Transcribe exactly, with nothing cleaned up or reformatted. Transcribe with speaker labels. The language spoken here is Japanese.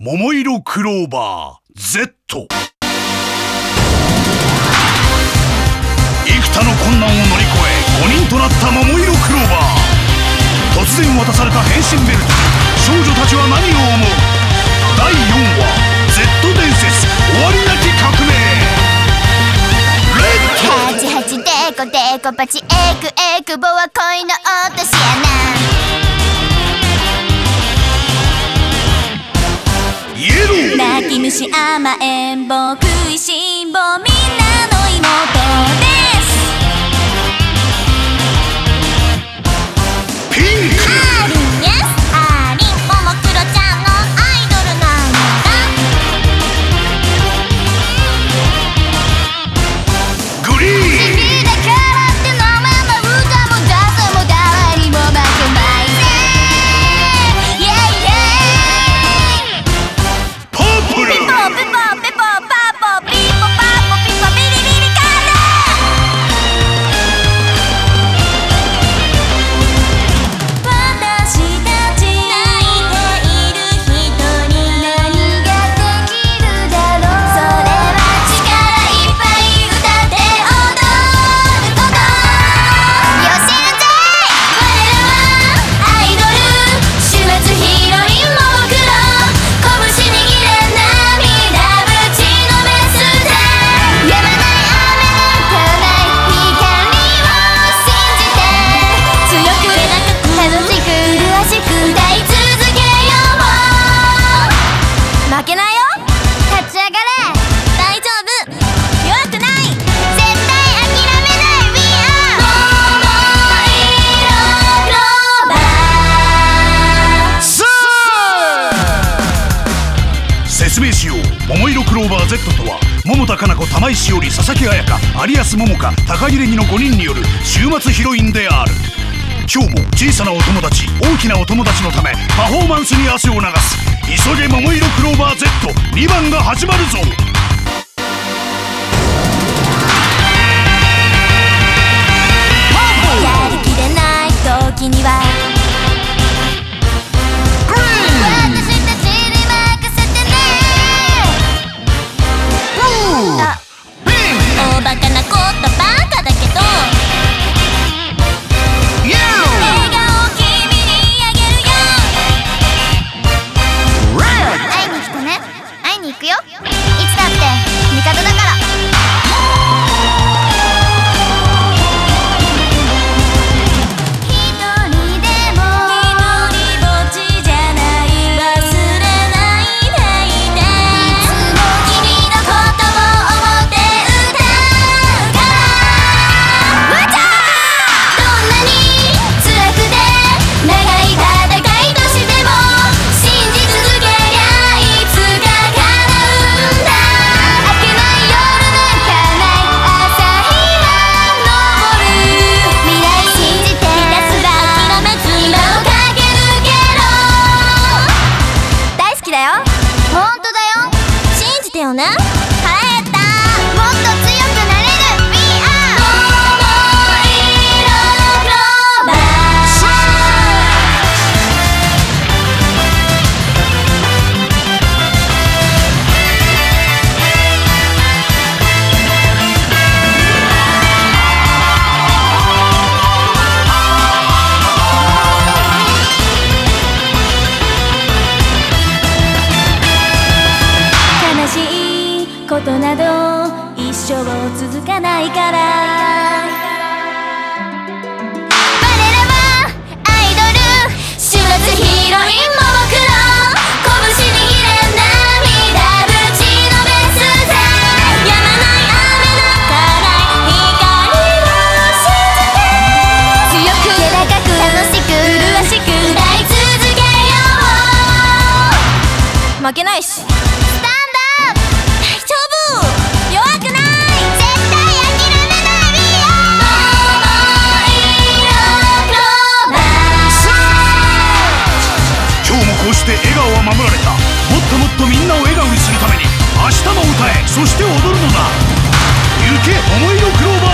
Speaker 1: 桃色クローバー ゼット。 幾多の困難を乗り越えごにんとなった桃色クローバー。突然渡された変身ベルトに少女たちは何を思う。だいよんわ Z 伝説終わりなき革命。
Speaker 2: ハチハチデコデコパチエクエクボは恋の落とし穴。
Speaker 1: イエロー
Speaker 2: 泣き虫甘えん坊食いしん坊みんなの妹です。
Speaker 1: ピンク
Speaker 2: アーリン、イエスアーリン、ももクロちゃんのアイドルなんだ。
Speaker 1: グリーン
Speaker 2: 好きだからって飲めば歌もダンスも誰にも負けないぜ。イエイイエイ
Speaker 1: パープル
Speaker 2: ピポピポピポパポピポパポピポビリビリカー私たち泣いている人に何ができるだろう。それは力いっぱい歌って踊ること。よしるぜ我らはアイドル週末ヒロインももクロ拳握れ涙ぶちのめすぜ。やまない雨なんかない光を信じて強く楽しく麗しく歌い続けよう。負けないよ立ち上がれ大丈夫弱くない絶対諦めない We are 桃色クローバー。
Speaker 1: さあ説明しよう。桃色クローバー ゼット とは桃田かな子、玉井詩織、佐々木彩香、有安桃香、高木れにのごにんによる週末ヒロインである。今日も小さなお友達大きなお友達のためパフォーマンスに汗を流す。急げ桃色クローバー ゼットに 番が始まるぞ。
Speaker 2: やりきれない時には私たちに任せてね。あおバカなことバカだけど笑顔を君にあげるよ。会いに来たね。会いに行くよ。いつだって味方だから。一人でも一人ぼっちじゃない忘れないでいて。いつも君のことを思って歌うから。わちゃーどんなに辛くて長い戦いとしても信じ続けりゃいつか叶うんだ。明けない夜なんかない朝日は昇る。未来信じてひたすら諦めず今を駆け抜けろ。大好きだよほんとだよ信じてよね。腹減ったもっと強くなれる We are 桃色クローバー。悲しいことなど一生続かないから。我らはアイドル週末ヒロインももクロ拳握れ涙ぶちのめすぜ。やまない雨なんかない光を信じて強く気高く楽しく麗しく歌い続けよう。負けないしスタンダー大丈夫弱くない絶対諦めない We are 桃色クローバー。
Speaker 1: 今日もこうして笑顔は守られた。もっともっとみんなを笑顔にするために明日も歌えそして踊るのだ。行け桃色クローバー